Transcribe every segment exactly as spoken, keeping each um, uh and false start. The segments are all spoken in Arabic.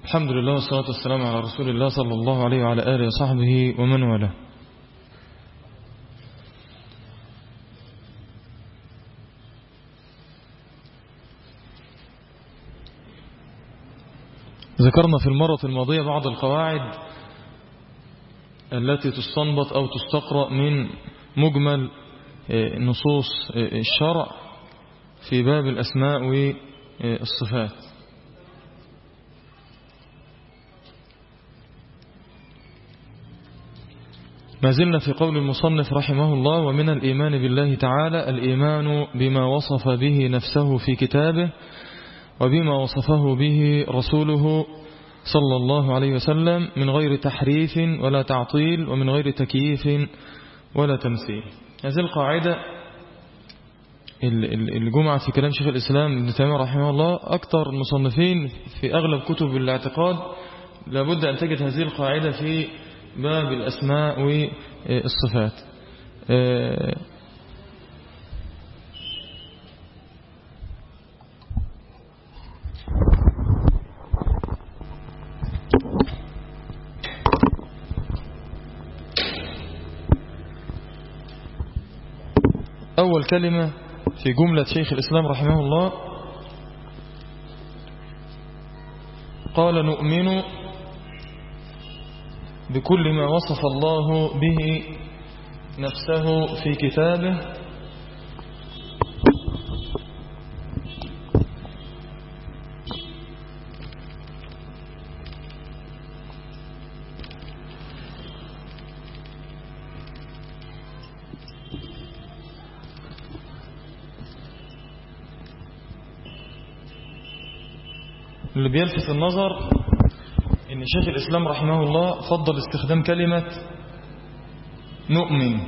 الحمد لله والصلاة والسلام على رسول الله صلى الله عليه وعلى آله وصحبه ومن والاه. ذكرنا في المرة الماضية بعض القواعد التي تستنبط أو تستقرأ من مجمل نصوص الشرع في باب الأسماء والصفات. ما زلنا في قول المصنف رحمه الله: ومن الإيمان بالله تعالى الإيمان بما وصف به نفسه في كتابه وبما وصفه به رسوله صلى الله عليه وسلم من غير تحريف ولا تعطيل ومن غير تكييف ولا تمثيل. هذه القاعدة الجمعة في كلام شيخ الإسلام ابن تيمية رحمه الله. أكثر المصنفين في أغلب كتب الاعتقاد لابد أن تجد هذه القاعدة في باب الأسماء والصفات. أول كلمة في جملة شيخ الإسلام رحمه الله قال: نؤمن بكل ما وصف الله به نفسه في كتابه اللي بيلفت النظر إن شيخ الإسلام رحمه الله فضل استخدام كلمة نؤمن،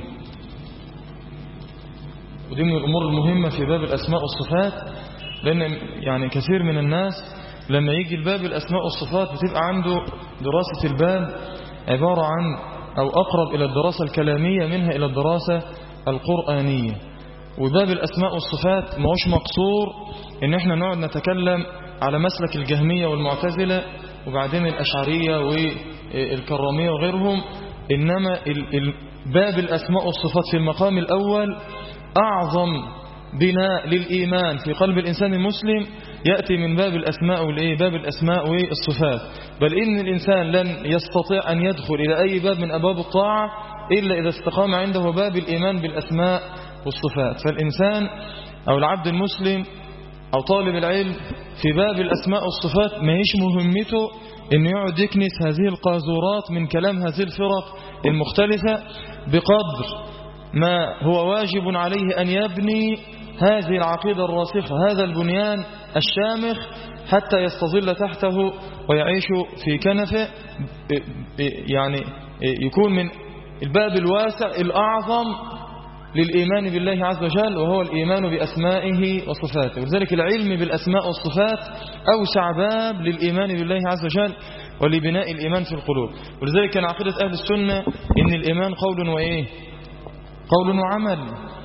ودي من الأمور المهمة في باب الأسماء والصفات، لأن يعني كثير من الناس لما يجي الباب الأسماء والصفات بتبقى عنده دراسة الباب عبارة عن أو أقرب إلى الدراسة الكلامية منها إلى الدراسة القرآنية. وباب الأسماء والصفات ما هوش مقصور إن احنا نقعد نتكلم على مسلك الجهمية والمعتزلة وبعدين الأشعرية والكرامية وغيرهم، إنما باب الأسماء والصفات في المقام الأول أعظم بناء للإيمان في قلب الإنسان المسلم يأتي من باب الأسماء والإيه باب الأسماء والصفات. بل إن الإنسان لن يستطيع أن يدخل إلى أي باب من أبواب الطاعة إلا إذا استقام عنده باب الإيمان بالأسماء والصفات. فالإنسان أو العبد المسلم أو طالب العلم في باب الأسماء والصفات ما هيش مهمته إنه يقعد يكنس هذه القاذورات من كلام هذه الفرق المختلفة، بقدر ما هو واجب عليه أن يبني هذه العقيدة الراسخة، هذا البنيان الشامخ، حتى يستظل تحته ويعيش في كنفه، يعني يكون من الباب الواسع الأعظم للإيمان بالله عز وجل، وهو الإيمان بأسمائه وصفاته. ولذلك العلم بالأسماء والصفات أوسع باب للإيمان بالله عز وجل ولبناء الإيمان في القلوب. ولذلك كان عقيدة أهل السنة إن الإيمان قول وإيه قول وعمل،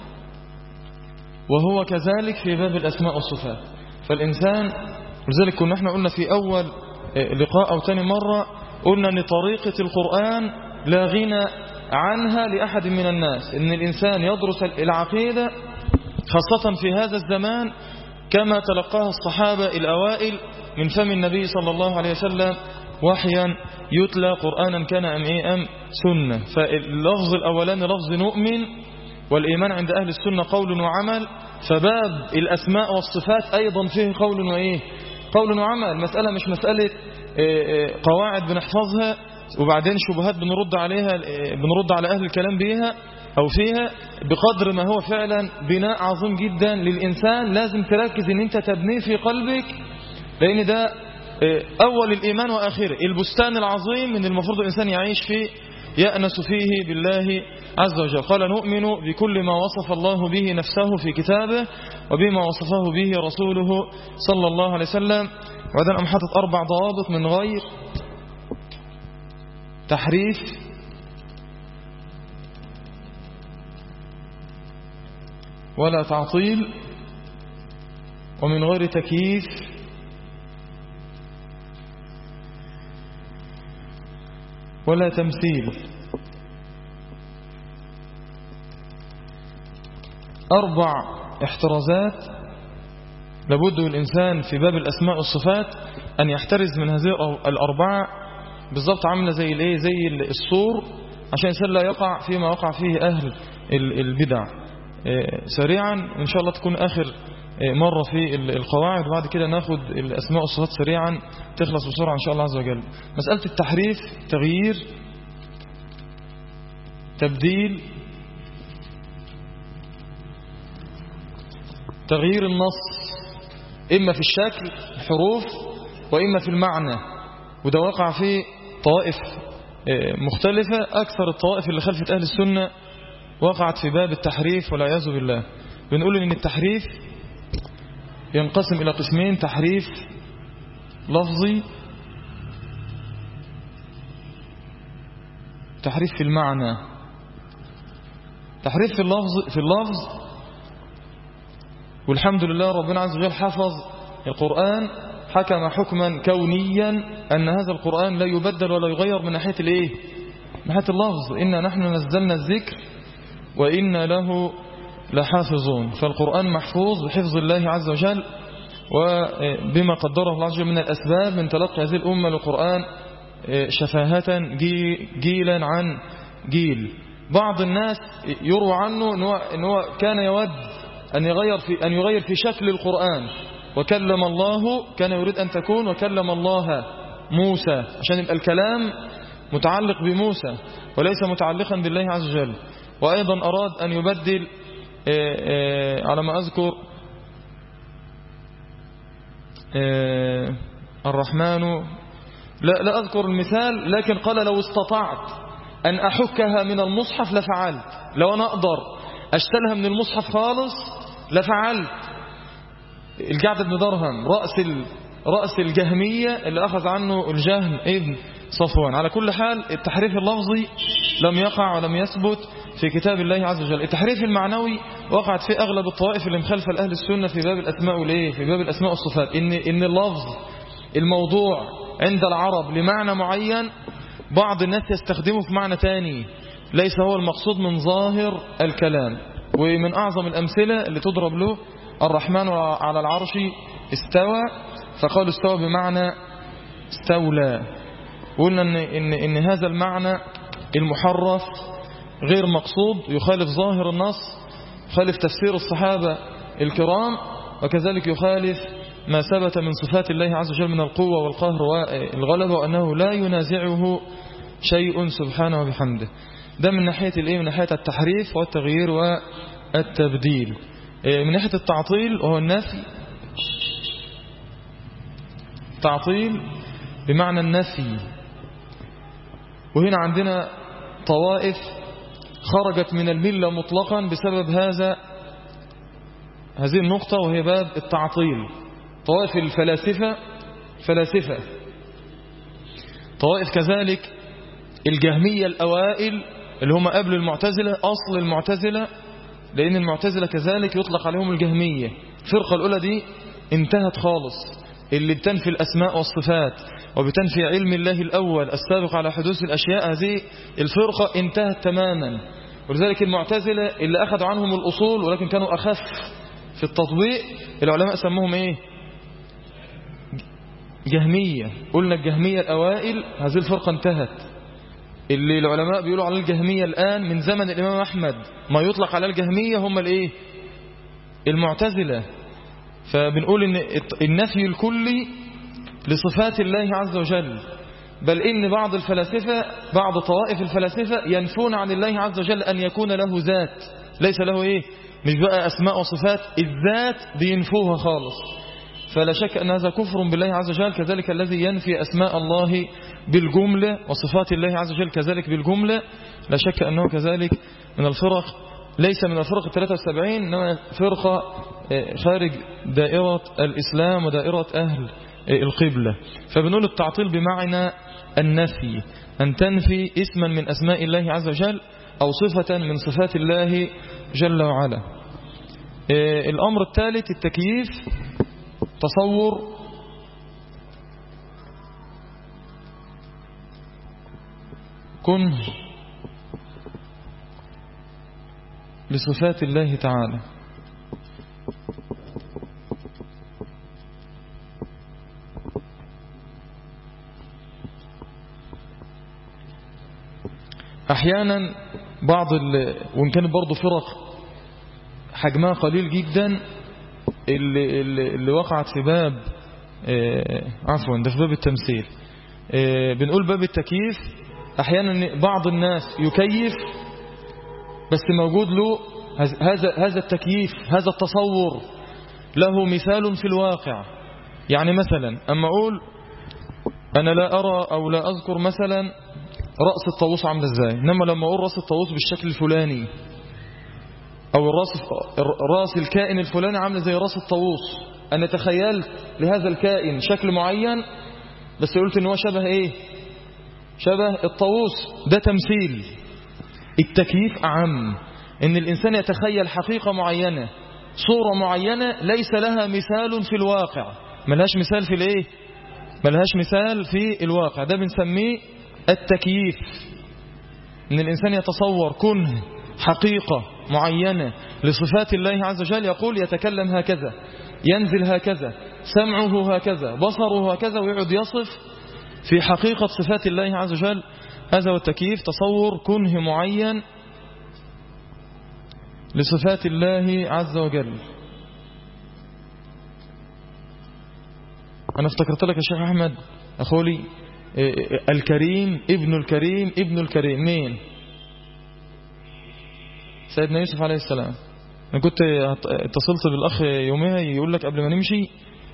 وهو كذلك في باب الأسماء والصفات. فالإنسان، ولذلك كنا احنا قلنا في أول لقاء أو تاني مرة، قلنا أن طريقة القرآن لا غنى عنها لأحد من الناس، إن الإنسان يدرس العقيدة خاصة في هذا الزمان كما تلقاها الصحابة الأوائل من فم النبي صلى الله عليه وسلم وحيا يتلى قرآنا كان أم إيه أم سنة. فاللفظ الأولاني لفظ نؤمن، والإيمان عند أهل السنة قول وعمل، فباب الأسماء والصفات أيضا فيه قول وإيه قول وعمل. مسألة مش مسألة قواعد بنحفظها وبعدين شبهات بنرد عليها بنرد على أهل الكلام بيها أو فيها، بقدر ما هو فعلا بناء عظيم جدا للإنسان لازم تركز إن أنت تبنيه في قلبك، لأن ده أول الإيمان وآخره، البستان العظيم من المفروض الإنسان يعيش فيه يأنس فيه بالله عز وجل. قال: نؤمن بكل ما وصف الله به نفسه في كتابه وبما وصفه به رسوله صلى الله عليه وسلم. وبعدين أم حاطط أربع ضوابط: من غير تحريف ولا تعطيل ومن غير تكييف ولا تمثيل. أربع احترازات لابد الإنسان في باب الأسماء والصفات أن يحترز من هذه الأربعة، بالضبط عاملة زي الايه، زي السور، عشان الإنسان لا يقع فيما وقع فيه أهل البدع. سريعا إن شاء الله تكون آخر مرة في القواعد، وبعد كده ناخد الأسماء والصفات سريعا تخلص بسرعة إن شاء الله عز وجل. مسألة التحريف، تغيير، تبديل، تغيير النص إما في الشكل الحروف وإما في المعنى، وده وقع في طوائف مختلفة. أكثر الطوائف اللي خلفت أهل السنة وقعت في باب التحريف والعياذ بالله. بنقول إن التحريف ينقسم إلى قسمين: تحريف لفظي، تحريف في المعنى. تحريف في اللفظ في اللفظ والحمد لله ربنا عز وجل حفظ القرآن، حكم حكما كونيا أن هذا القرآن لا يبدل ولا يغير من ناحية الايه، من ناحية اللفظ. إنا نحن نزلنا الذكر وإنا له لحافظون. فالقرآن محفوظ بحفظ الله عز وجل وبما قدره الله عز وجل من الأسباب من تلقي هذه الأمة للقرآن شفاهة جيلا عن جيل. بعض الناس يروى عنه أنه كان يود أن يغير في أن يغير في شكل القرآن، وكلم الله، كان يريد أن تكون وكلم الله موسى، عشان يبقى الكلام متعلق بموسى وليس متعلقا بالله عز وجل. وأيضا أراد أن يبدل على ما أذكر الرحمن، لا, لا أذكر المثال، لكن قال لو استطعت أن أحكها من المصحف لفعلت. لو أنا أقدر أشتلها من المصحف خالص لفعلت. الجعد بن درهم رأس رأس الجهمية اللي أخذ عنه الجهم ابن صفوان. على كل حال التحريف اللفظي لم يقع ولم يثبت في كتاب الله عز وجل. التحريف المعنوي وقعت في أغلب الطوائف اللي مخالفة لأهل السنة في باب الأسماء والإيه، في باب الأسماء والصفات، إن إن اللفظ الموضوع عند العرب لمعنى معين، بعض الناس يستخدمه في معنى تاني ليس هو المقصود من ظاهر الكلام. ومن أعظم الأمثلة اللي تضرب له الرحمن على العرش استوى، فقالوا استوى بمعنى استولى. قلنا إن, إن, إن هذا المعنى المحرف غير مقصود، يخالف ظاهر النص، يخالف تفسير الصحابة الكرام، وكذلك يخالف ما ثبت من صفات الله عز وجل من القوة والقهر والغلبة، وأنه لا ينازعه شيء سبحانه وبحمده. ده من ناحية الإيه؟ من ناحية التحريف والتغيير والتبديل. من ناحية التعطيل وهو النفي، تعطيل بمعنى النفي. وهنا عندنا طوائف خرجت من الملة مطلقا بسبب هذا هذه النقطة، وهي باب التعطيل. طوائف الفلاسفة فلاسفة طوائف كذلك الجهمية الأوائل اللي هم قبل المعتزلة، أصل المعتزلة، لأن المعتزلة كذلك يطلق عليهم الجهمية. الفرقة الأولى دي انتهت خالص، اللي بتنفي الأسماء والصفات وبتنفي علم الله الأول السابق على حدوث الأشياء، هذه الفرقة انتهت تماما. ولذلك المعتزلة اللي أخذوا عنهم الأصول ولكن كانوا أخف في التطبيق، العلماء سموهم إيه؟ جهمية. قلنا الجهمية الأوائل هذه الفرقة انتهت. اللي العلماء بيقولوا على الجهمية الآن من زمن الإمام أحمد ما يطلق على الجهمية هم الإيه؟ المعتزلة. فبنقول إن النفي الكلي لصفات الله عز وجل، بل إن بعض الفلاسفة بعض طوائف الفلاسفة ينفون عن الله عز وجل أن يكون له ذات، ليس له إيه؟ مش بقى أسماء وصفات، الذات بينفوها خالص. فلا شك أن هذا كفر بالله عز وجل. كذلك الذي ينفي أسماء الله بالجملة وصفات الله عز وجل كذلك بالجملة، لا شك أنه كذلك من الفرق، ليس من الفرق الثلاثة والسبعين، إنما فرقة خارج دائرة الإسلام ودائرة أهل القبلة. فبنقول التعطيل بمعنى النفي، أن تنفي اسما من أسماء الله عز وجل أو صفة من صفات الله جل وعلا. الأمر الثالث التكييف، تصور، كنه لصفات الله تعالى. أحيانا بعض ال... وإن كانت برضو فرق حجمها قليل جدا اللي, اللي, اللي وقعت في باب آه عفوا ده في باب التمثيل. آه بنقول باب التكييف أحيانا بعض الناس يكيف بس موجود له هذا هذا التكييف، هذا التصور له مثال في الواقع. يعني مثلا أما أقول أنا لا أرى أو لا أذكر مثلا رأس الطاووس عامل إزاي، إنما لما أقول رأس الطاووس بالشكل الفلاني أو الرأس رأس الكائن الفلاني عامل زي رأس الطاووس، أنا تخيلت لهذا الكائن شكل معين بس قلت إن هو شبه إيه؟ شبه الطاووس. ده تمثيل. التكييف أعم، إن الإنسان يتخيل حقيقة معينة، صورة معينة ليس لها مثال في الواقع، ملهاش مثال في الإيه؟ ملهاش مثال في الواقع. ده بنسميه التكييف، إن الإنسان يتصور كنه حقيقة معينة لصفات الله عز وجل، يقول يتكلم هكذا، ينزل هكذا، سمعه هكذا، بصره هكذا، ويقعد يصف في حقيقة صفات الله عز وجل. هذا هو التكييف، تصور كنه معين لصفات الله عز وجل. أنا افتكرت لك يا شيخ أحمد أخولي الكريم ابن الكريم ابن الكريم مين؟ سيدنا يوسف عليه السلام. أنا كنت اتصلت بالأخ يومها يقول لك قبل ما نمشي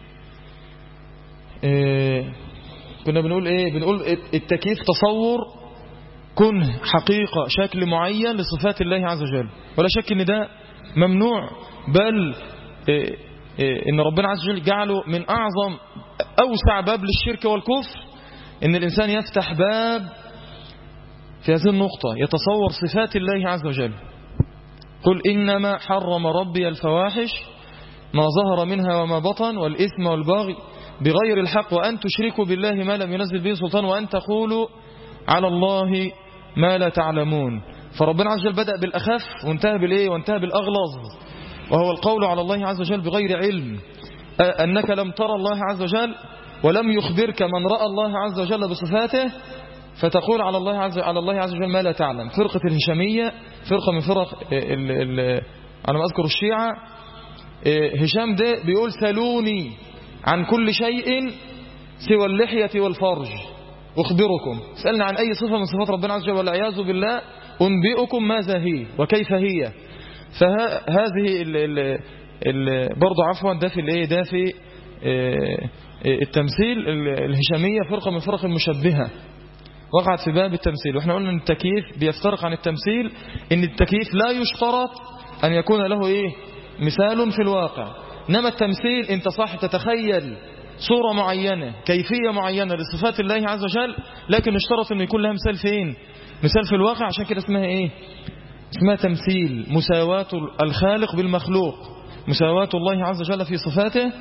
إيه كنا بنقول إيه؟ بنقول التكييف تصور كنه حقيقة شكل معين لصفات الله عز وجل، ولا شك ان ده ممنوع، بل إيه إيه ان ربنا عز وجل جعله من اعظم اوسع باب للشرك والكفر، ان الانسان يفتح باب في هذه النقطة يتصور صفات الله عز وجل. قل انما حرم ربي الفواحش ما ظهر منها وما بطن والإثم والبغي بغير الحق وأن تشركوا بالله ما لم ينزل به سلطان وأن تقولوا على الله ما لا تعلمون. فربنا عز وجل بدأ بالأخف وانتهى بالإيه؟ وانتهى بالأغلظ، وهو القول على الله عز وجل بغير علم، أنك لم ترى الله عز وجل ولم يخبرك من رأى الله عز وجل بصفاته فتقول على الله عز على الله عز وجل ما لا تعلم. فرقة الهشامية فرقة من فرق ال ال أنا ما أذكر الشيعة، هشام ده بيقول سألوني عن كل شيء سوى اللحية والفرج أخبركم، سألنا عن أي صفة من صفات ربنا عز وجل والعياذ بالله أنبئكم ماذا هي وكيف هي. فهذه ال ال ال برضو عفوا ده في الايه ده في التمثيل. الهشامية فرقة من فرق المشبهة وقعت في باب التمثيل، واحنا قلنا ان التكييف بيفترق عن التمثيل، ان التكييف لا يشترط ان يكون له ايه مثال في الواقع، انما التمثيل انت صح تتخيل صورة معينة كيفية معينة لصفات الله عز وجل، لكن اشترط انه يكون لها مثال فين؟ مثال في الواقع. عشان كده اسمها ايه؟ اسمها تمثيل، مساواة الخالق بالمخلوق، مساواة الله عز وجل في صفاته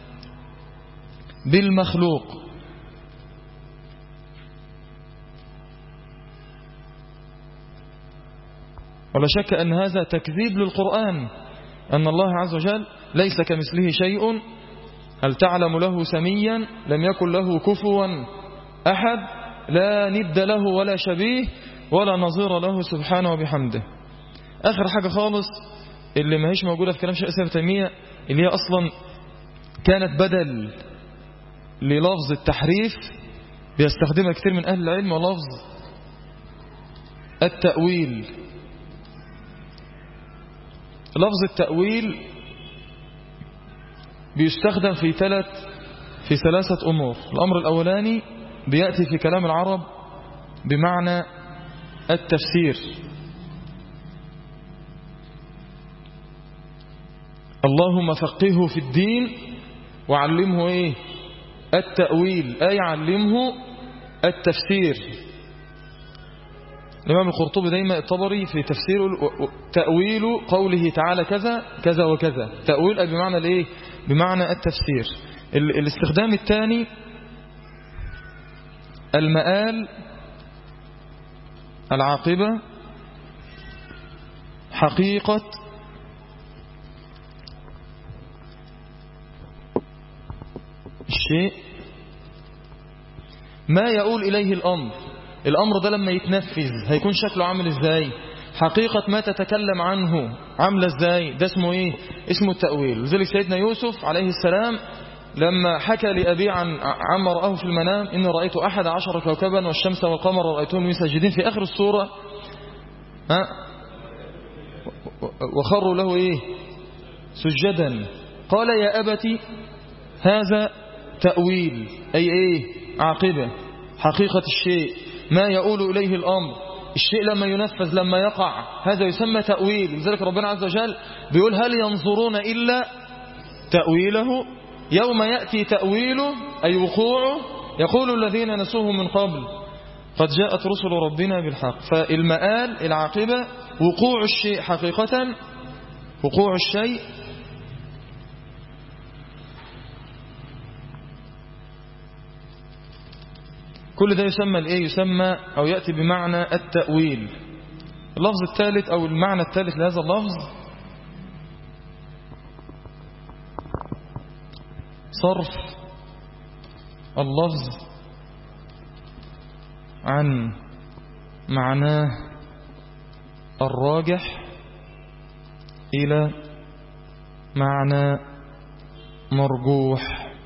بالمخلوق. ولا شك أن هذا تكذيب للقرآن، أن الله عز وجل ليس كمثله شيء، هل تعلم له سميا، لم يكن له كفوا أحد، لا ند له ولا شبيه ولا نظير له سبحانه وبحمده. آخر حاجة خالص اللي ما هيش موجودة في كلام شيخ الإسلام ابن تيمية، اللي هي أصلا كانت بدل للفظ التحريف بيستخدمها كثير من أهل العلم، ولفظ التأويل. لفظ التأويل بيستخدم في ثلاث في ثلاثة أمور. الأمر الأولاني بيأتي في كلام العرب بمعنى التفسير. اللهم فقهه في الدين وعلمه ايه؟ التأويل، أي علمه التفسير. الإمام القرطبي دايما الطبري في تفسيره تأويل قوله تعالى كذا كذا وكذا، تأويل أي بمعنى الايه؟ بمعنى التفسير. الاستخدام الثاني المآل العاقبة حقيقة الشيء ما يقول إليه الأمر. الأمر ده لما يتنفذ هيكون شكله عامل إزاي؟ حقيقة ما تتكلم عنه عاملة إزاي؟ ده اسمه إيه؟ اسمه التأويل. لذلك سيدنا يوسف عليه السلام لما حكى لأبي عن عما رآه في المنام إني رأيت أحد عشر كوكبا والشمس والقمر رأيتهم ساجدين في آخر السورة، ها وخروا له إيه؟ سجدا. قال يا أبتي هذا تأويل، أي إيه؟ عاقبة حقيقة الشيء ما يقول إليه الأمر. الشيء لما ينفذ لما يقع هذا يسمى تأويل. لذلك ربنا عز وجل بيقول هل ينظرون إلا تأويله يوم يأتي تأويله أي وقوعه يقول الذين نسوه من قبل قد جاءت رسل ربنا بالحق. فالمآل العاقبة وقوع الشيء حقيقة، وقوع الشيء كل ده يسمى الايه؟ يسمى او يأتي بمعنى التأويل. اللفظ الثالث او المعنى الثالث لهذا اللفظ صرف اللفظ عن معناه الراجح إلى معنى مرجوح.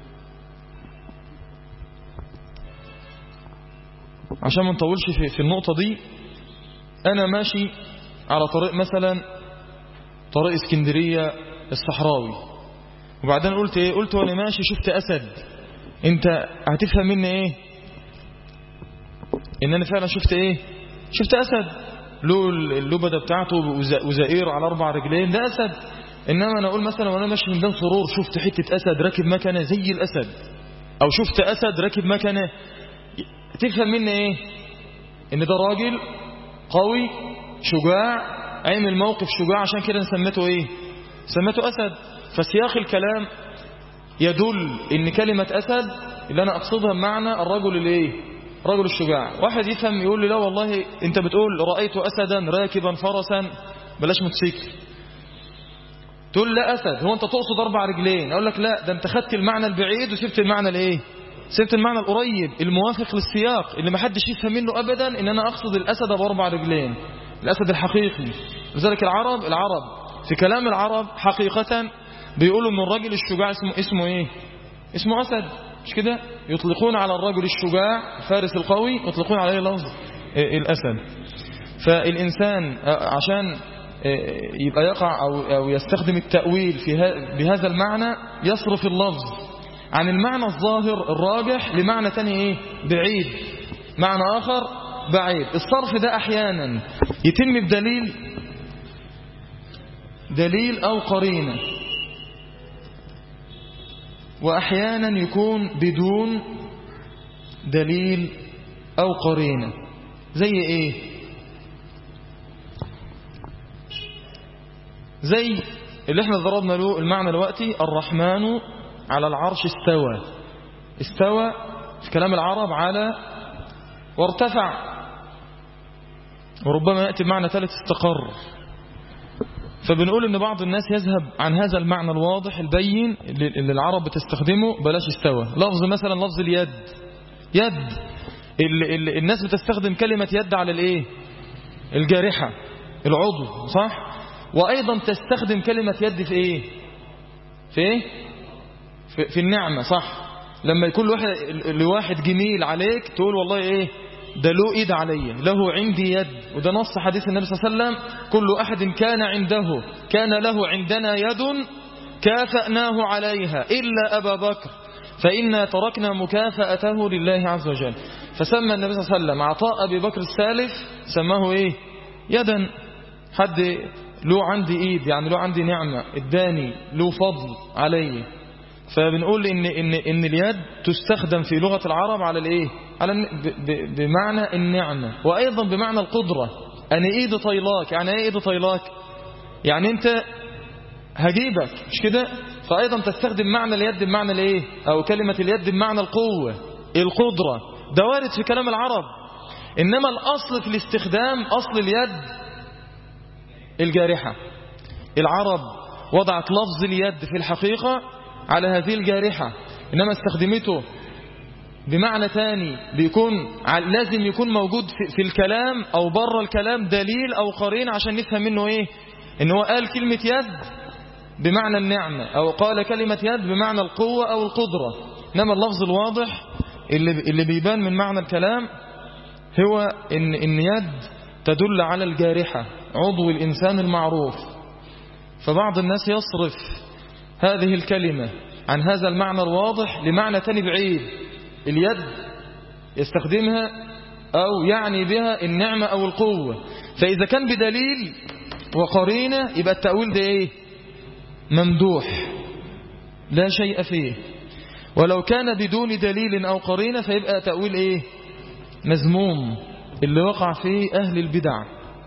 عشان ما نطولش في, في النقطة دي، أنا ماشي على طريق مثلا طريق اسكندرية الصحراوي، وبعدين قلت ايه؟ قلت وانا ماشي شفت أسد. انت هتفهم مني ايه؟ ان انا فعلا شفت ايه؟ شفت أسد له اللبدة بتاعته وزائر على أربع رجلين، ده أسد. إنما أنا أقول مثلا وانا ماشي من دان سرور شفت حتة أسد راكب مكنة زي الأسد، أو شفت أسد راكب مكنة، تفهم مني ايه؟ ان ده راجل قوي شجاع عمل موقف شجاع، عشان كده سميته ايه؟ سميته أسد. فسياق الكلام يدل ان كلمة أسد اللي انا اقصدها بمعنى الرجل اللي ايه؟ رجل الشجاع. واحد يفهم يقول لي لا والله انت بتقول رأيت أسدا راكبا فرسا، بلاش موتوسيكل. تقول لا أسد، هو انت تقصد أربع رجلين؟ اقول لك لا، ده انت خدت المعنى البعيد وسبت المعنى الايه؟ سبت المعنى القريب الموافق للسياق اللي ما حدش يفهم منه أبدا ان انا اقصد الأسد بأربع رجلين، الأسد الحقيقي. لذلك العرب العرب في كلام العرب حقيقة بيقولوا ان الرجل الشجاع اسمه اسمه ايه؟ اسمه أسد، مش كده؟ يطلقون على الرجل الشجاع الفارس القوي يطلقون عليه لفظ الأسد. فالإنسان عشان يبقى يقع أو أو يستخدم التأويل في بهذا المعنى يصرف اللفظ عن المعنى الظاهر الراجح لمعنى تاني ايه؟ بعيد، معنى آخر بعيد. الصرف ده أحيانا يتم بدليل دليل أو قرينة، وأحيانا يكون بدون دليل أو قرينة. زي إيه؟ زي اللي احنا ضربنا له المعنى دلوقتي الرحمن على العرش استوى. استوى في كلام العرب على وارتفع، وربما يأتي بمعنى ثالث استقر. فبنقول ان بعض الناس يذهب عن هذا المعنى الواضح البين اللي العرب بتستخدمه، بلاش استوى. لفظ مثلا لفظ اليد، يد اللي اللي الناس بتستخدم كلمة يد على الايه؟ الجارحة، العضو، صح؟ وايضا تستخدم كلمة يد في ايه؟ في ايه؟ في, في النعمة، صح؟ لما يكون واحد لواحد جميل عليك تقول والله ايه؟ ده له ايد علي، له عندي يد. وده نص حديث النبي صلى الله عليه وسلم كل احد كان عنده كان له عندنا يد كافأناه عليها إلا أبا بكر فإنا تركنا مكافأته لله عز وجل. فسمى النبي صلى الله عليه وسلم عطاء أبي بكر الثالث سماه ايه؟ يدا. حد له عندي ايد يعني له عندي نعمة، اداني له فضل علي. فبنقول ان ان ان اليد تستخدم في لغة العرب على الايه؟ على بمعنى النعمة، وايضا بمعنى القدرة. انا ايدي طيلاك، يعني ايه ايدي طيلاك؟ يعني انت هجيبك، مش كده؟ فايضا تستخدم معنى اليد بمعنى الايه؟ او كلمة اليد بمعنى القوة، القدرة. ده وارد في كلام العرب. إنما الأصل في الاستخدام أصل اليد الجارحة. العرب وضعت لفظ اليد في الحقيقة على هذه الجارحة، إنما استخدمته بمعنى تاني بيكون لازم يكون موجود في الكلام أو بره الكلام دليل أو قرين عشان نفهم منه إيه، إن هو قال كلمة يد بمعنى النعمة أو قال كلمة يد بمعنى القوة أو القدرة. إنما اللفظ الواضح اللي اللي بيبان من معنى الكلام هو إن إن يد تدل على الجارحة، عضو الإنسان المعروف. فبعض الناس يصرف هذه الكلمة عن هذا المعنى الواضح لمعنى تاني بعيد، اليد يستخدمها أو يعني بها النعمة أو القوة. فإذا كان بدليل وقرينة يبقى التأويل ده إيه؟ ممدوح لا شيء فيه. ولو كان بدون دليل أو قرينة فيبقى تأويل إيه؟ مذموم، اللي وقع فيه أهل البدع.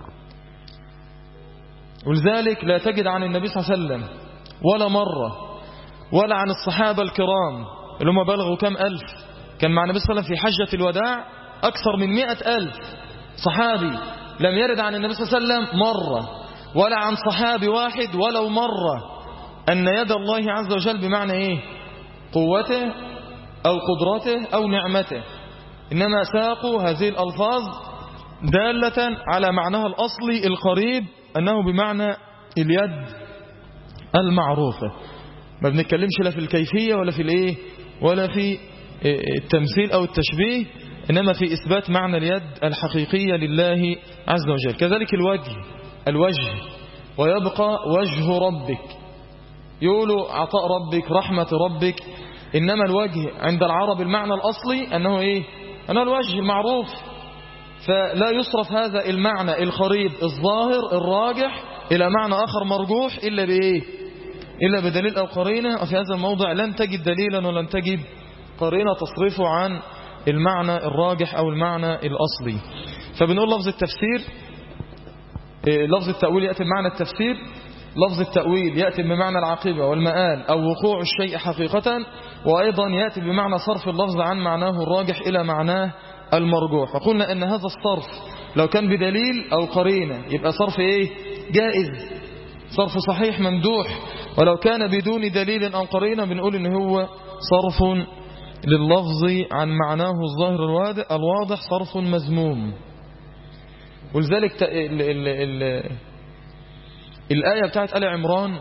ولذلك لا تجد عن النبي صلى الله عليه وسلم ولا مرة ولا عن الصحابة الكرام اللي هم بلغوا كم ألف، كان مع النبي صلى الله عليه وسلم في حجة الوداع أكثر من مئة ألف صحابي، لم يرد عن النبي صلى الله عليه وسلم مرة ولا عن صحابي واحد ولو مرة أن يد الله عز وجل بمعنى إيه؟ قوته أو قدرته أو نعمته. إنما ساقوا هذه الألفاظ دالة على معناها الأصلي القريب أنه بمعنى اليد المعروفة. ما بنتكلمش لا في الكيفية ولا في الإيه ولا في التمثيل أو التشبيه، إنما في إثبات معنى اليد الحقيقية لله عز وجل. كذلك الوجه، الوجه ويبقى وجه ربك، يقولوا عطاء ربك، رحمة ربك. إنما الوجه عند العرب المعنى الأصلي أنه إيه؟ أنه الوجه المعروف. فلا يصرف هذا المعنى القريب الظاهر الراجح إلى معنى آخر مرجوح إلا بإيه؟ إلا بدليل أو قرينة. وفي هذا الموضع لن تجد دليلا ولن تجد قرينة تصرفه عن المعنى الراجح أو المعنى الأصلي. فبنقول لفظ التفسير، لفظ التأويل يأتي بمعنى التفسير، لفظ التأويل يأتي بمعنى العاقبة والمآل أو وقوع الشيء حقيقة، وأيضا يأتي بمعنى صرف اللفظ عن معناه الراجح إلى معناه المرجوح. وقلنا أن هذا الصرف لو كان بدليل أو قرينة يبقى صرف إيه؟ جائز، صرف صحيح ممدوح. ولو كان بدون دليل أو قرينة بنقول إن هو صرف لللفظ عن معناه الظاهر الواضح، صرف مذموم. ولذلك ال ال ال الآية بتاعت آل عمران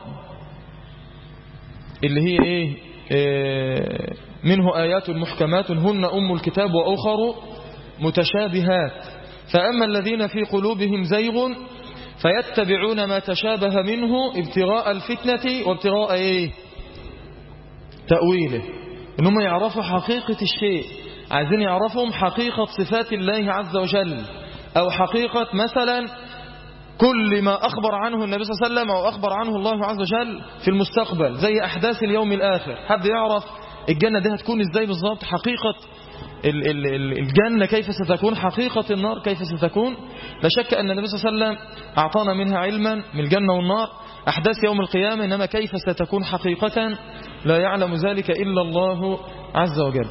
اللي هي إيه؟ إيه منه آيات محكمات هن أم الكتاب وأخر متشابهات فأما الذين في قلوبهم زيغ فيتبعون ما تشابه منه ابتغاء الفتنة وابتغاء إيه؟ تأويله. إنهم يعرفوا حقيقة الشيء، عايزين يعرفهم حقيقة صفات الله عز وجل، أو حقيقة مثلا كل ما أخبر عنه النبي صلى الله عليه وسلم أو أخبر عنه الله عز وجل في المستقبل، زي أحداث اليوم الآخر. حد يعرف الجنة دي هتكون إزاي بالضبط، حقيقة الجنة كيف ستكون، حقيقة النار كيف ستكون. لا شك أن النبي صلى الله عليه وسلم أعطانا منها علما من الجنة والنار، أحداث يوم القيامة، إنما كيف ستكون حقيقة لا يعلم ذلك إلا الله عز وجل.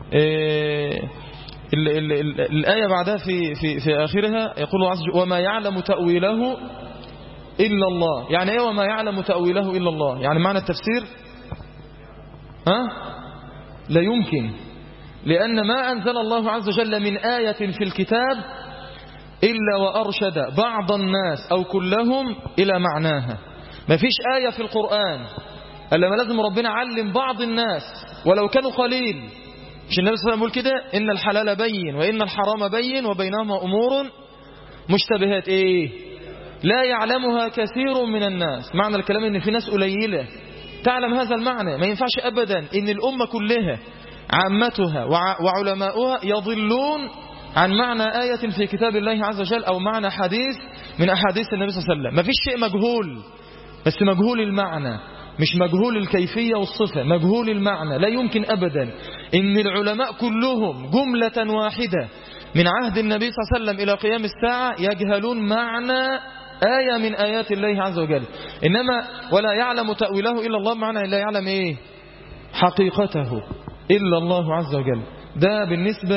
ال ال ال الآية بعدها في, في, في آخرها يقول الله عز وجل وما يعلم تأويله إلا الله. يعني إيه وما يعلم تأويله إلا الله؟ يعني معنى التفسير ها لا يمكن، لأن ما أنزل الله عز وجل من آية في الكتاب إلا وأرشد بعض الناس أو كلهم إلى معناها. ما فيش آية في القرآن إلا ما لازم ربنا علم بعض الناس ولو كانوا قليل. مش النبي صلى الله عليه وسلم يقول كده إن الحلال بين وإن الحرام بين وبينهما أمور مشتبهات إيه لا يعلمها كثير من الناس. معنى الكلام إن في ناس قليلة تعلم هذا المعنى. ما ينفعش أبدا إن الأمة كلها عامتها وعلماؤها يضلون عن معنى آية في كتاب الله عز وجل أو معنى حديث من أحاديث النبي صلى الله عليه وسلم. ما فيش شيء مجهول، بس مجهول المعنى، مش مجهول الكيفية والصفة، مجهول المعنى. لا يمكن أبدا إن العلماء كلهم جملة واحدة من عهد النبي صلى الله عليه وسلم إلى قيام الساعة يجهلون معنى آية من آيات الله عز وجل. إنما ولا يعلم تأويله إلا الله، معنى لا يعلم إيه حقيقته إلا الله عز وجل. ده بالنسبة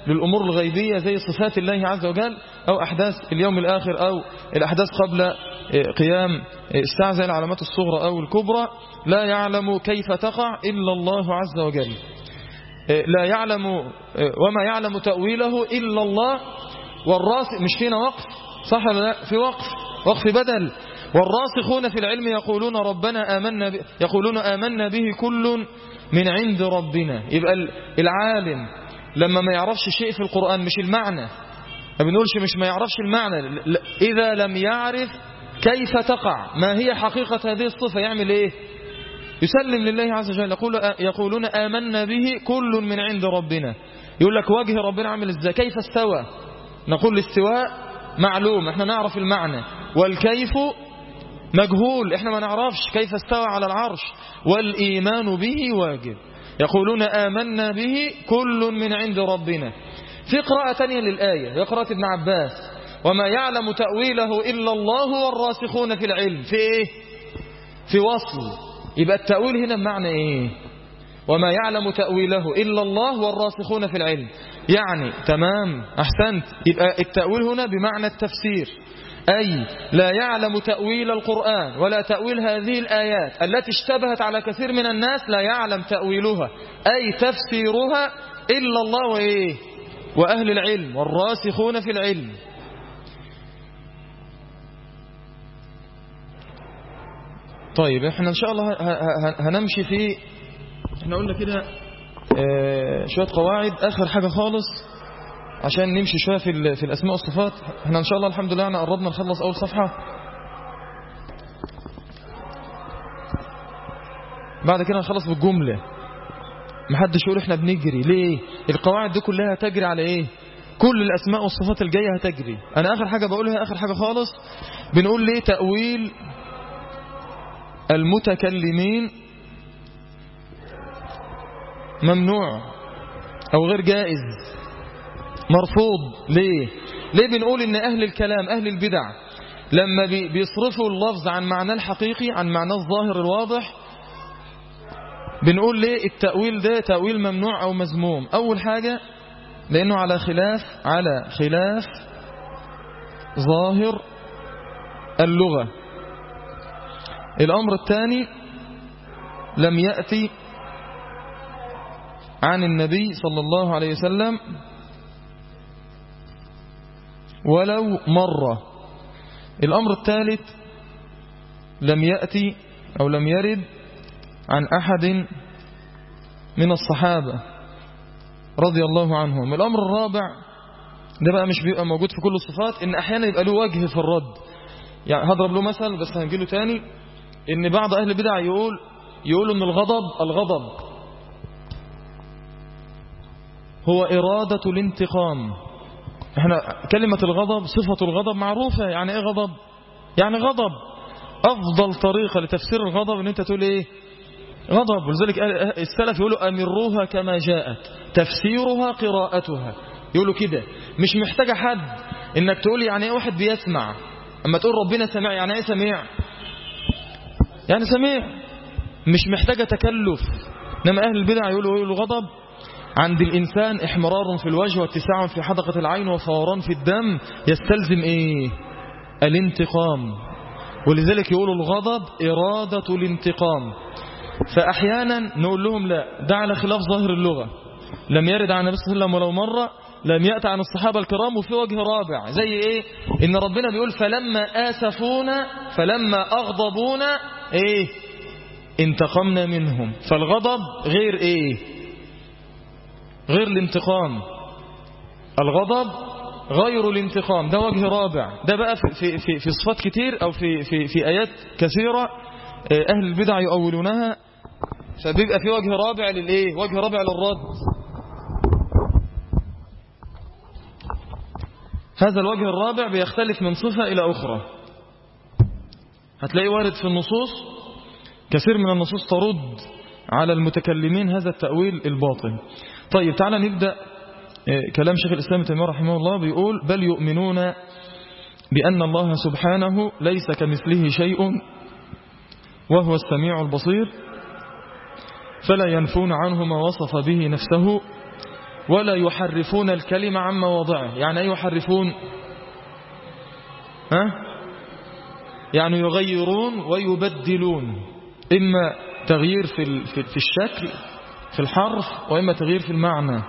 للأمور الغيبية زي صفات الله عز وجل أو أحداث اليوم الآخر أو الأحداث قبل قيام الساعة زي العلامات الصغرى أو الكبرى، لا يعلم كيف تقع إلا الله عز وجل. لا يعلم وما يعلم تأويله إلا الله. والراسخ مش فينا وقف صح ولا لا؟ في وقف وقف بدل. والراسخون في العلم يقولون ربنا آمنا به يقولون آمنا به كل من عند ربنا. يبقى العالم لما ما يعرفش شيء في القرآن مش المعنى، ما بنقولش مش ما يعرفش المعنى، إذا لم يعرف كيف تقع ما هي حقيقة هذه الصفة يعمل إيه؟ يسلم لله عز وجل. يقول يقولون آمنا به كل من عند ربنا. يقول لك وجه ربنا عامل ازاي؟ كيف استوى؟ نقول الاستواء معلوم احنا نعرف المعنى، والكيف مجهول احنا ما نعرفش كيف استوى على العرش، والإيمان به واجب. يقولون آمنا به كل من عند ربنا. في قراءة تانية للآية هي قراءة ابن عباس وما يعلم تأويله إلا الله والراسخون في العلم. في ايه؟ في وصل. يبقى التأويل هنا بمعنى ايه؟ وما يعلم تأويله إلا الله والراسخون في العلم. يعني تمام أحسنت. يبقى التأويل هنا بمعنى التفسير، أي لا يعلم تأويل القرآن ولا تأويل هذه الآيات التي اشتبهت على كثير من الناس، لا يعلم تأويلها أي تفسيرها إلا الله وإيه؟ وأهل العلم والراسخون في العلم. طيب احنا ان شاء الله هنمشي في احنا قلنا كده اه شوية قواعد اخر حاجة خالص عشان نمشي شوية في, في الاسماء والصفات. احنا ان شاء الله الحمد لله احنا قربنا نخلص اول صفحة، بعد كده نخلص بالجملة. محدش يقول احنا بنجري ليه؟ القواعد دي كلها هتجري على ايه؟ كل الاسماء والصفات الجاية هتجري. انا اخر حاجة بقولها اخر حاجة خالص بنقول ليه تأويل المتكلمين ممنوع أو غير جائز مرفوض. ليه؟ ليه بنقول إن أهل الكلام أهل البدع لما بيصرفوا اللفظ عن معناه الحقيقي عن معناه الظاهر الواضح بنقول ليه التأويل ده تأويل ممنوع أو مذموم؟ أول حاجة لأنه على خلاف على خلاف ظاهر اللغة. الأمر الثاني لم يأتي عن النبي صلى الله عليه وسلم ولو مرة. الأمر الثالث لم يأتي أو لم يرد عن أحد من الصحابة رضي الله عنهم. الأمر الرابع ده بقى مش بيبقى موجود في كل الصفات، إن أحيانا يبقى له وجه في الرد. يعني هضرب له مثل بس هنجيله تاني، إن بعض أهل البدع يقول يقولوا إن الغضب الغضب هو إرادة الانتقام. احنا كلمة الغضب صفة الغضب معروفة. يعني ايه غضب؟ يعني غضب. أفضل طريقة لتفسير الغضب ان انت تقول ايه؟ غضب. ولذلك السلف يقولوا أمروها كما جاءت تفسيرها قراءتها. يقولوا كده مش محتاجة حد انك تقول يعني ايه واحد بيسمع. اما تقول ربنا سمع يعني ايه سميع؟ يعني سميع. مش محتاجة تكلف. انما أهل البدع يقولوا يقولوا غضب عند الإنسان إحمرار في الوجه واتساع في حدقة العين وفوران في الدم يستلزم إيه؟ الانتقام. ولذلك يقولوا الغضب إرادة الانتقام. فأحيانا نقول لهم لا، ده على خلاف ظاهر اللغة، لم يرد عن النبي صلى الله عليه وسلم ولو مرة، لم يأتي عن الصحابة الكرام. وفي وجه رابع زي إيه؟ إن ربنا بيقول فلما آسفونا فلما أغضبونا إيه؟ انتقمنا منهم. فالغضب غير إيه؟ غير الانتقام. الغضب غير الانتقام. ده وجه رابع. ده بقى في, في, في صفات كتير أو في, في, في آيات كثيرة أهل البدع يؤولونها، فبيبقى في وجه رابع للإيه؟ وجه رابع للرد. هذا الوجه الرابع بيختلف من صفة إلى أخرى. هتلاقي وارد في النصوص كثير من النصوص ترد على المتكلمين هذا التأويل الباطل. طيب تعالى نبدأ كلام شيخ الإسلام تيمية رحمه الله. بيقول بل يؤمنون بأن الله سبحانه ليس كمثله شيء وهو السميع البصير، فلا ينفون عنه ما وصف به نفسه ولا يحرفون الكلمة عن مواضعه. يعني أي يحرفون؟ ها؟ يعني يغيرون ويبدلون، إما تغيير في في الشكل في الحرف، وإما تغيير في المعنى.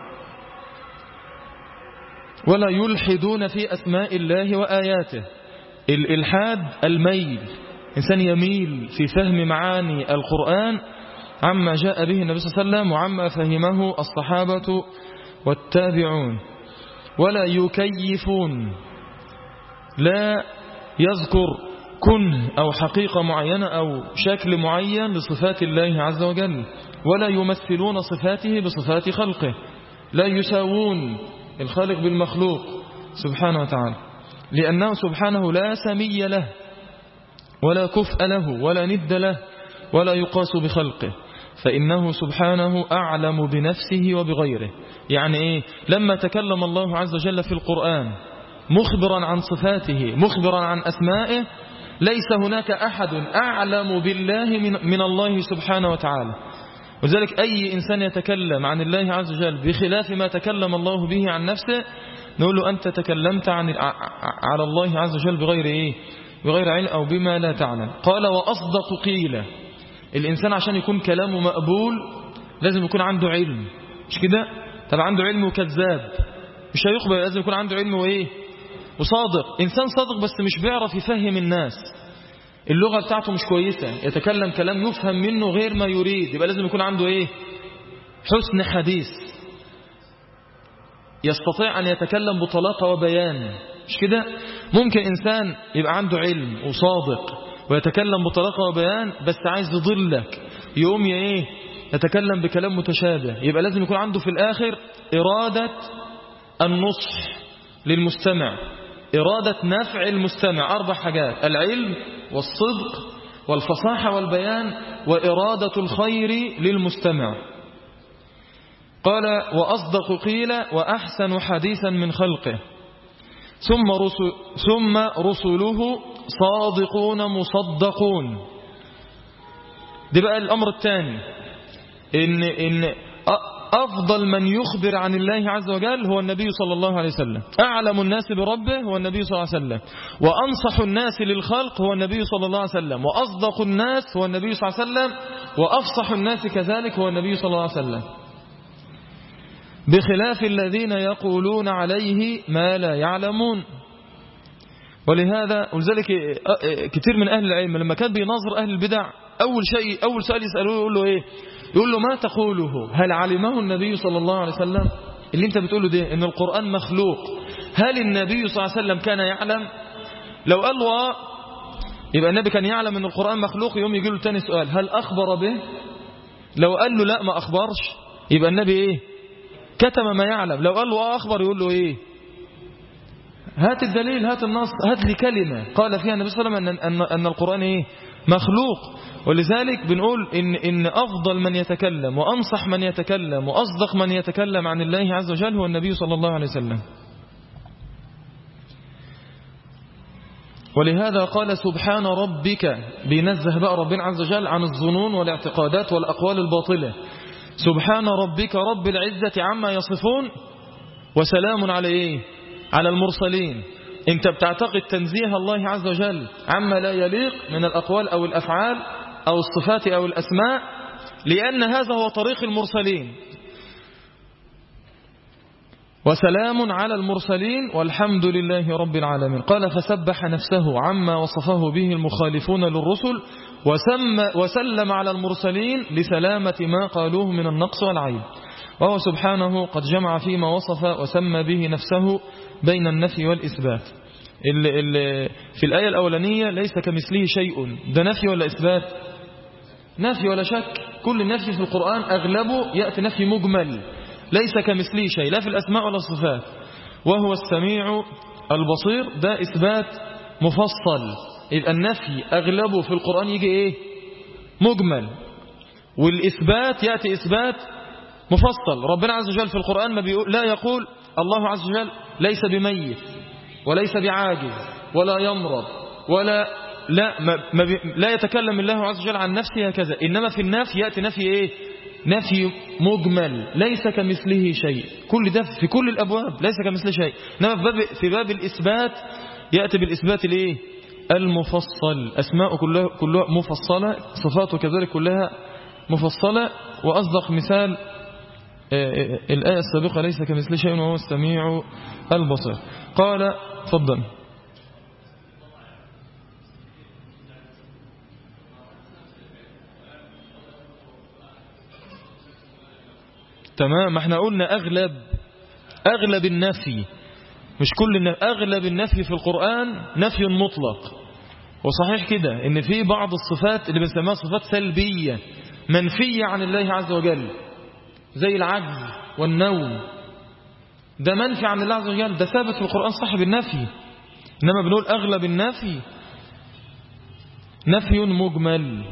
ولا يلحدون في أسماء الله وآياته. الإلحاد الميل، إنسان يميل في فهم معاني القرآن عما جاء به النبي صلى الله عليه وسلم وعما فهمه الصحابة والتابعون. ولا يكيفون، لا يذكر كنه أو حقيقة معينة أو شكل معين لصفات الله عز وجل. ولا يمثلون صفاته بصفات خلقه، لا يساوون الخالق بالمخلوق سبحانه وتعالى، لأنه سبحانه لا سمي له ولا كفء له ولا ند له ولا يقاس بخلقه، فإنه سبحانه أعلم بنفسه وبغيره. يعني إيه؟ لما تكلم الله عز وجل في القرآن مخبرا عن صفاته مخبرا عن أسمائه، ليس هناك أحد أعلم بالله من, من الله سبحانه وتعالى. وذلك أي إنسان يتكلم عن الله عز وجل بخلاف ما تكلم الله به عن نفسه نقول له أنت تكلمت عن على الله عز وجل بغير إيه؟ بغير علم أو بما لا تعلم. قال وأصدق قيل. الإنسان عشان يكون كلامه مقبول لازم يكون عنده علم، مش كده؟ طب عنده علم وكذاب مش هيقبل، لازم يكون عنده علم وإيه؟ وصادق. إنسان صادق بس مش بيعرف يفهم الناس، اللغة بتاعته مش كويسة، يتكلم كلام يفهم منه غير ما يريد، يبقى لازم يكون عنده إيه؟ حسن حديث، يستطيع أن يتكلم بطلاقة وبيان، مش كده؟ ممكن إنسان يبقى عنده علم وصادق ويتكلم بطلاقة وبيان بس عايز يضلك، يقوم إيه؟ يتكلم بكلام متشابه. يبقى لازم يكون عنده في الآخر إرادة النصح للمستمع، إرادة نفع المستمع. أربع حاجات: العلم والصدق والفصاحة والبيان وإرادة الخير للمستمع. قال وأصدق قيل وأحسن حديثا من خلقه. ثم, رسل ثم رسله صادقون مصدقون. ده بقى الأمر الثاني، إن, إن أفضل من يخبر عن الله عز وجل هو النبي صلى الله عليه وسلم، أعلم الناس بربه هو النبي صلى الله عليه وسلم، وأنصح الناس للخلق هو النبي صلى الله عليه وسلم، وأصدق الناس هو النبي صلى الله عليه وسلم، وأفصح الناس كذلك هو النبي صلى الله عليه وسلم، بخلاف الذين يقولون عليه ما لا يعلمون. ولهذا ولذلك كتير من أهل العلم لما كان بيناظر أهل البدع أول شيء أول سؤال يسألوه يقول له إيه؟ يقول له ما تقوله؟ هل علمه النبي صلى الله عليه وسلم؟ اللي انت بتقوله ده ان القرآن مخلوق، هل النبي صلى الله عليه وسلم كان يعلم؟ لو قال له يبقى النبي كان يعلم ان القرآن مخلوق، يوم يجي له تاني سؤال هل أخبر به؟ لو قال له لا ما أخبرش يبقى النبي ايه؟ كتم ما يعلم. لو قال له أخبر يقول له ايه؟ هات الدليل، هات النص، هات لي كلمة قال فيها النبي صلى الله عليه وسلم أن, أن, أن القرآن ايه؟ مخلوق. ولذلك بنقول إن, إن أفضل من يتكلم وأنصح من يتكلم وأصدق من يتكلم عن الله عز وجل هو النبي صلى الله عليه وسلم. ولهذا قال سبحان ربك، بينزه بقى ربنا عز وجل عن الظنون والاعتقادات والأقوال الباطلة. سبحان ربك رب العزة عما يصفون وسلام على إيه؟ على المرسلين. انت بتعتقد تنزيه الله عز وجل عما لا يليق من الأقوال أو الأفعال أو الصفات أو الأسماء، لأن هذا هو طريق المرسلين. وسلام على المرسلين والحمد لله رب العالمين. قال فسبح نفسه عما وصفه به المخالفون للرسل وسلم على المرسلين لسلامة ما قالوه من النقص والعيب. وهو سبحانه قد جمع فيما وصف وسمى به نفسه بين النفي والإثبات. ال ال في الآية الأولانية ليس كمثله شيء، ده نفي ولا إثبات؟ نفي ولا شك. كل النفي في القرآن أغلبه يأتي نفي مجمل، ليس كمثله شيء لا في الأسماء ولا الصفات. وهو السميع البصير، ده إثبات مفصل. يبقى النفي أغلبه في القرآن يجي إيه؟ مجمل، والإثبات يأتي إثبات مفصل. ربنا عز وجل في القرآن ما بيقول لا يقول الله عز وجل ليس بميت وليس بعاجز ولا يمرض ولا لا ما ما لا يتكلم الله عز وجل عن نفسه هكذا، إنما في النفي يأتي نفي إيه؟ نفي مجمل ليس كمثله شيء، كل ده في كل الأبواب ليس كمثله شيء. إنما في باب, في باب الإثبات يأتي بالإثبات الإيه؟ المفصل، أسماء كلها, كلها مفصلة، صفاته كذلك كلها مفصلة. وأصدق مثال الآية السابقة ليس كمثله شيء وهو السميع البصير. قال تفضل. تمام، احنا قلنا أغلب أغلب النفي، مش كل النفي، أغلب النفي في القرآن نفي مطلق. وصحيح كده إن في بعض الصفات اللي بنسميها صفات سلبية منفية عن الله عز وجل، زي العجز والنوم، ده منفي عن الله عز وجل، ده ثابت في القرآن صاحب النفي. إنما بنقول أغلب النفي نفي مجمل.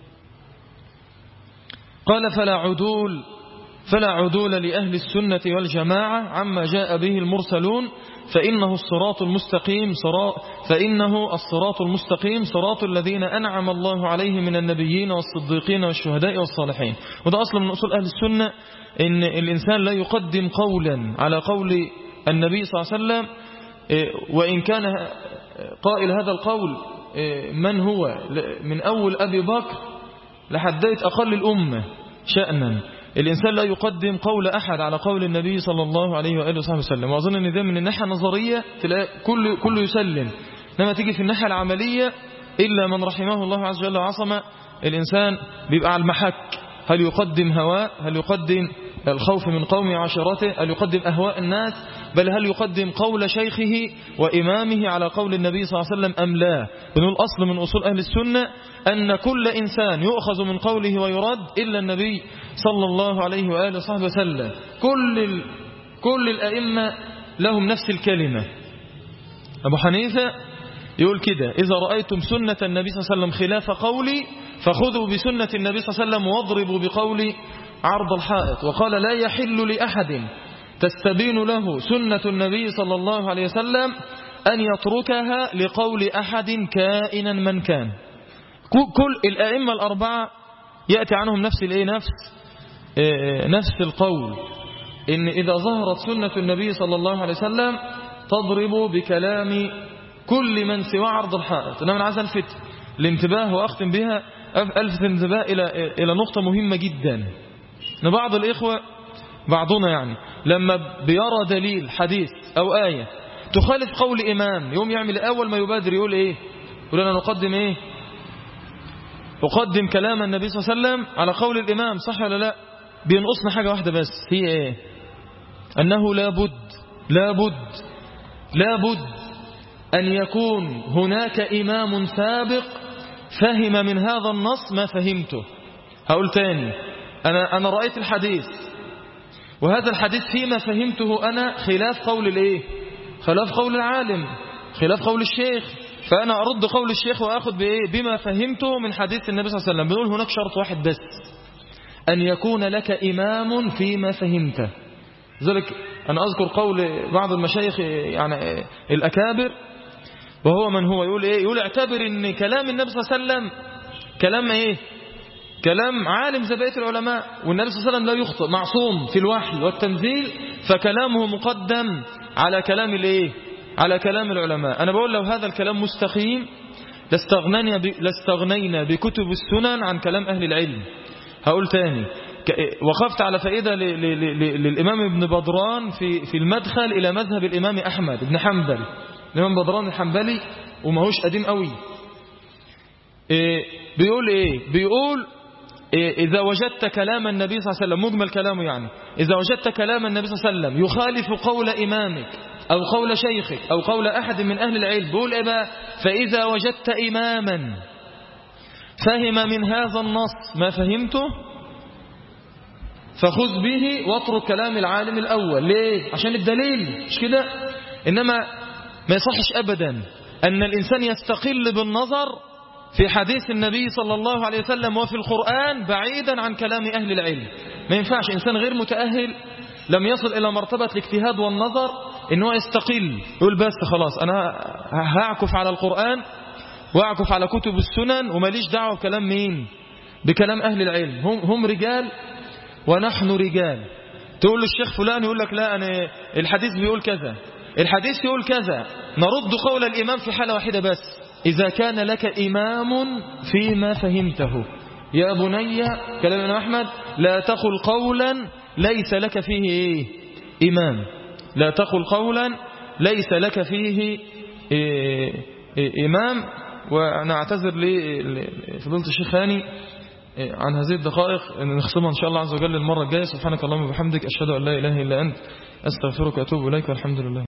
قال فلا عدول فلا عدول لأهل السنة والجماعة عما جاء به المرسلون، فإنه الصراط المستقيم صراط فإنه الصراط المستقيم صراط الذين أنعم الله عليهم من النبيين والصديقين والشهداء والصالحين. وده أصلا من أصول أهل السنة، إن الإنسان لا يقدم قولا على قول النبي صلى الله عليه وسلم، وإن كان قائل هذا القول من هو من أول أبي بكر لحديت أقل الأمة شأنا. الإنسان لا يقدم قول أحد على قول النبي صلى الله عليه وآله وصحبه وسلم. وأظن أن ده من الناحية النظرية تلاقي كل كل يسلم، لما تيجي في الناحية العملية إلا من رحمه الله عز وجل وعصمه، الإنسان بيبقى على المحك، هل يقدم هواء، هل يقدم الخوف من قومه وعشيرته، هل يقدم أهواء الناس، بل هل يقدم قول شيخه وإمامه على قول النبي صلى الله عليه وسلم أم لا. بنقول أصل من أصول أهل السنة أن كل إنسان يؤخذ من قوله ويرد إلا النبي صلى الله عليه وآله وصحبه وسلم. كل ال... كل الأئمة لهم نفس الكلمة. أبو حنيفة يقول كده: إذا رأيتم سنة النبي صلى الله عليه وسلم خلاف قولي فخذوا بسنة النبي صلى الله عليه وسلم واضربوا بقولي عرض الحائط. وقال: لا يحل لأحد تستبين له سنة النبي صلى الله عليه وسلم أن يتركها لقول أحد كائنا من كان. كل الأئمة الأربعة يأتي عنهم نفس الإيه نفس نفس القول، إن إذا ظهرت سنة النبي صلى الله عليه وسلم تضرب بكلام كل من سوى عرض الحائط. إنما أنا عايز ألفت الانتباه وأختم بها، ألفت الانتباه إلى إلى نقطة مهمة جدا. إن بعض الإخوة بعضنا يعني لما بيرى دليل حديث أو آية تخالف قول إمام، يوم يعمل أول ما يبادر يقول إيه؟ يقول أنا نقدم إيه؟ أقدم كلام النبي صلى الله عليه وسلم على قول الإمام، صح ولا لا؟ بينقصنا حاجة واحدة بس، هي إيه؟ أنه لابد لابد لابد أن يكون هناك إمام سابق فهم من هذا النص ما فهمته. هقول تاني، أنا أنا رأيت الحديث، وهذا الحديث فيما فهمته أنا خلاف قول الإيه؟ خلاف قول العالم، خلاف قول الشيخ، فأنا أرد قول الشيخ وأخذ بإيه؟ بما فهمته من حديث النبي صلى الله عليه وسلم. بنقول هناك شرط واحد بس، أن يكون لك إمام فيما فهمته. ذلك أنا أذكر قول بعض المشايخ يعني الأكابر، وهو من هو يقول إيه؟ يقول اعتبر إن كلام النبي صلى الله عليه وسلم كلام إيه؟ كلام عالم زي بقية العلماء، والنبي صلى الله عليه وسلم لا يخطئ، معصوم في الوحي والتنزيل، فكلامه مقدم على كلام الإيه؟ على كلام العلماء. أنا بقول لو هذا الكلام مستقيم لاستغنينا لاستغنينا بكتب السنن عن كلام أهل العلم. هقول تاني، وقفت على فائدة للإمام ابن بدران في في المدخل إلى مذهب الإمام أحمد بن حنبل. الإمام بدران الحنبلي وماهوش قديم قوي، بيقول إيه؟ بيقول إيه؟ إذا وجدت كلام النبي صلى الله عليه وسلم مجمل كلامه، يعني إذا وجدت كلام النبي صلى الله عليه وسلم يخالف قول إمامك أو قول شيخك أو قول أحد من أهل العلم، بيقول إيه بقى؟ فإذا وجدت إماما فهم من هذا النص ما فهمته فخذ به واترك كلام العالم الأول. ليه؟ عشان الدليل، مش كده؟ إنما ما يصحش أبدا أن الإنسان يستقل بالنظر في حديث النبي صلى الله عليه وسلم وفي القرآن بعيدا عن كلام أهل العلم. ما ينفعش إنسان غير متأهل لم يصل إلى مرتبة الاجتهاد والنظر إنه يستقل يقول بس خلاص أنا هعكف على القرآن وأعكف على كتب السنن وماليش دعوة بكلام مين؟ بكلام أهل العلم. هم, هم رجال ونحن رجال. تقول له الشيخ فلان يقول لك لا أنا الحديث بيقول كذا، الحديث يقول كذا. نرد قول الإمام في حالة واحدة بس، إذا كان لك إمام فيما فهمته. يا بني كلام الإمام أحمد لا تقل قولا ليس لك فيه إيه؟ إمام. لا تقل قولا ليس لك فيه إيه إيه إمام. وأنا أعتذر لفضيلة الشيخ هاني عن هذه الدقائق، أن نخصمها إن شاء الله عز وجل المرة الجاية. سبحانك اللهم وبحمدك، أشهد أن لا إله إلا أنت، أستغفرك وأتوب إليك، والحمد لله.